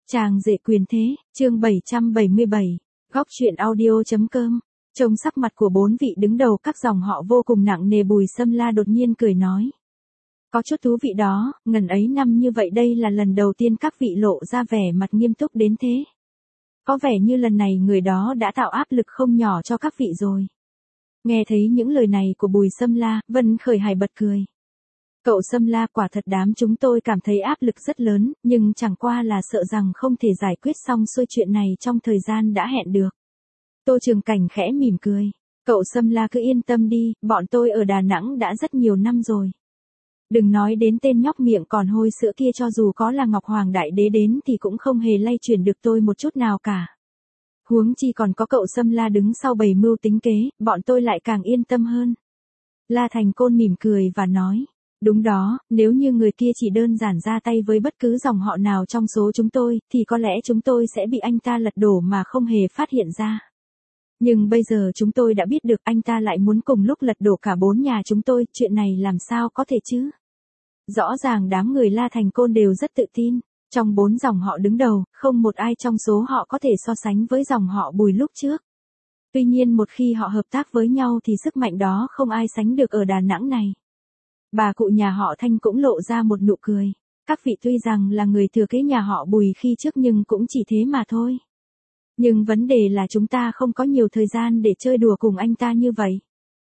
Chàng rể quyền thế, chương 777, góc truyện audio.com. Trông sắc mặt của bốn vị đứng đầu các dòng họ vô cùng nặng nề, Bùi Sâm La đột nhiên cười nói. Có chút thú vị đó, ngần ấy năm như vậy đây là lần đầu tiên các vị lộ ra vẻ mặt nghiêm túc đến thế. Có vẻ như lần này người đó đã tạo áp lực không nhỏ cho các vị rồi. Nghe thấy những lời này của Bùi Sâm La, Vân Khởi Hải bật cười. Cậu Sâm La, quả thật đám chúng tôi cảm thấy áp lực rất lớn, nhưng chẳng qua là sợ rằng không thể giải quyết xong xuôi chuyện này trong thời gian đã hẹn được. Tô Trường Cảnh khẽ mỉm cười. Cậu Sâm La cứ yên tâm đi, bọn tôi ở Đà Nẵng đã rất nhiều năm rồi. Đừng nói đến tên nhóc miệng còn hôi sữa kia, cho dù có là Ngọc Hoàng Đại Đế đến thì cũng không hề lay chuyển được tôi một chút nào cả. Huống chi còn có cậu Sâm La đứng sau bày mưu tính kế, bọn tôi lại càng yên tâm hơn. La Thành Côn mỉm cười và nói. Đúng đó, nếu như người kia chỉ đơn giản ra tay với bất cứ dòng họ nào trong số chúng tôi, thì có lẽ chúng tôi sẽ bị anh ta lật đổ mà không hề phát hiện ra. Nhưng bây giờ chúng tôi đã biết được anh ta lại muốn cùng lúc lật đổ cả bốn nhà chúng tôi, chuyện này làm sao có thể chứ? Rõ ràng đám người La Thành Côn đều rất tự tin. Trong bốn dòng họ đứng đầu, không một ai trong số họ có thể so sánh với dòng họ Bùi lúc trước. Tuy nhiên một khi họ hợp tác với nhau thì sức mạnh đó không ai sánh được ở Đà Nẵng này. Bà cụ nhà họ Thanh cũng lộ ra một nụ cười. Các vị tuy rằng là người thừa kế nhà họ Bùi khi trước nhưng cũng chỉ thế mà thôi. Nhưng vấn đề là chúng ta không có nhiều thời gian để chơi đùa cùng anh ta như vậy.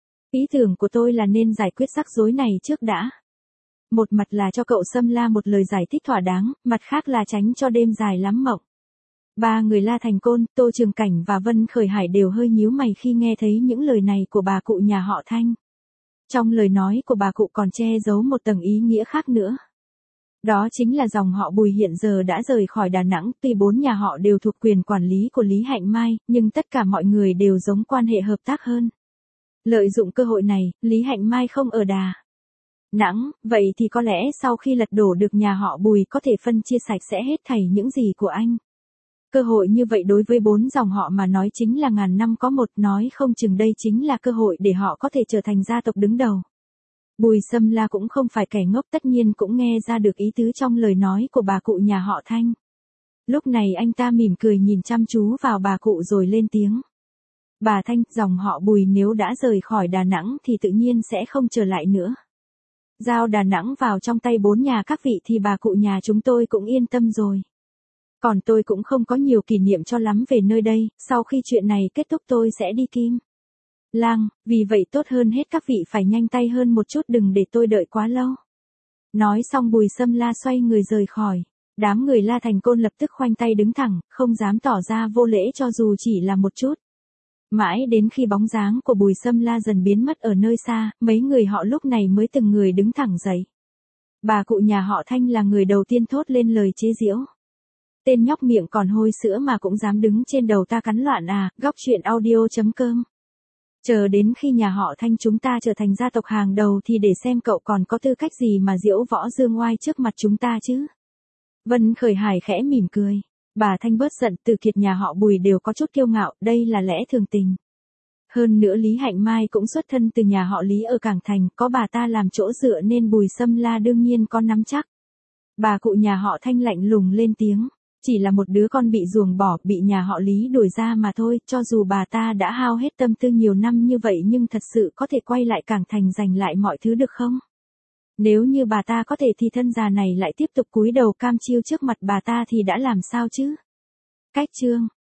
Ý tưởng của tôi là nên giải quyết rắc rối này trước đã. Một mặt là cho cậu Sâm La một lời giải thích thỏa đáng, mặt khác là tránh cho đêm dài lắm mộng. Ba người La Thành Côn, Tô Trường Cảnh và Vân Khởi Hải đều hơi nhíu mày khi nghe thấy những lời này của bà cụ nhà họ Thanh. Trong lời nói của bà cụ còn che giấu một tầng ý nghĩa khác nữa. Đó chính là dòng họ Bùi hiện giờ đã rời khỏi Đà Nẵng, tuy bốn nhà họ đều thuộc quyền quản lý của Lý Hạnh Mai, nhưng tất cả mọi người đều giống quan hệ hợp tác hơn. Lợi dụng cơ hội này, Lý Hạnh Mai không ở Đà Nẵng, vậy thì có lẽ sau khi lật đổ được nhà họ Bùi có thể phân chia sạch sẽ hết thảy những gì của anh. Cơ hội như vậy đối với bốn dòng họ mà nói chính là ngàn năm có một, nói không chừng đây chính là cơ hội để họ có thể trở thành gia tộc đứng đầu. Bùi Sâm La cũng không phải kẻ ngốc, tất nhiên cũng nghe ra được ý tứ trong lời nói của bà cụ nhà họ Thanh. Lúc này anh ta mỉm cười nhìn chăm chú vào bà cụ rồi lên tiếng. Bà Thanh, dòng họ Bùi nếu đã rời khỏi Đà Nẵng thì tự nhiên sẽ không trở lại nữa. Giao Đà Nẵng vào trong tay bốn nhà các vị thì bà cụ nhà chúng tôi cũng yên tâm rồi. Còn tôi cũng không có nhiều kỷ niệm cho lắm về nơi đây, sau khi chuyện này kết thúc tôi sẽ đi Kim Lang, vì vậy tốt hơn hết các vị phải nhanh tay hơn một chút, đừng để tôi đợi quá lâu. Nói xong Bùi Sâm La xoay người rời khỏi. Đám người La Thành Côn lập tức khoanh tay đứng thẳng, không dám tỏ ra vô lễ cho dù chỉ là một chút. Mãi đến khi bóng dáng của Bùi Sâm La dần biến mất ở nơi xa, mấy người họ lúc này mới từng người đứng thẳng dậy. Bà cụ nhà họ Thanh là người đầu tiên thốt lên lời chế giễu. Tên nhóc miệng còn hôi sữa mà cũng dám đứng trên đầu ta cắn loạn à, góc truyện audio.com. Chờ đến khi nhà họ Thanh chúng ta trở thành gia tộc hàng đầu thì để xem cậu còn có tư cách gì mà diễu võ dương oai trước mặt chúng ta chứ. Vân Khởi Hải khẽ mỉm cười. Bà Thanh bớt giận, Từ Kiệt nhà họ Bùi đều có chút kiêu ngạo, đây là lẽ thường tình. Hơn nữa Lý Hạnh Mai cũng xuất thân từ nhà họ Lý ở Cảng Thành, có bà ta làm chỗ dựa nên Bùi Sâm La đương nhiên có nắm chắc. Bà cụ nhà họ Thanh lạnh lùng lên tiếng. Chỉ là một đứa con bị ruồng bỏ, bị nhà họ Lý đuổi ra mà thôi, cho dù bà ta đã hao hết tâm tư nhiều năm như vậy nhưng thật sự có thể quay lại Cảng Thành giành lại mọi thứ được không? Nếu như bà ta có thể thì thân già này lại tiếp tục cúi đầu cam chiêu trước mặt bà ta thì đã làm sao chứ? Cách chương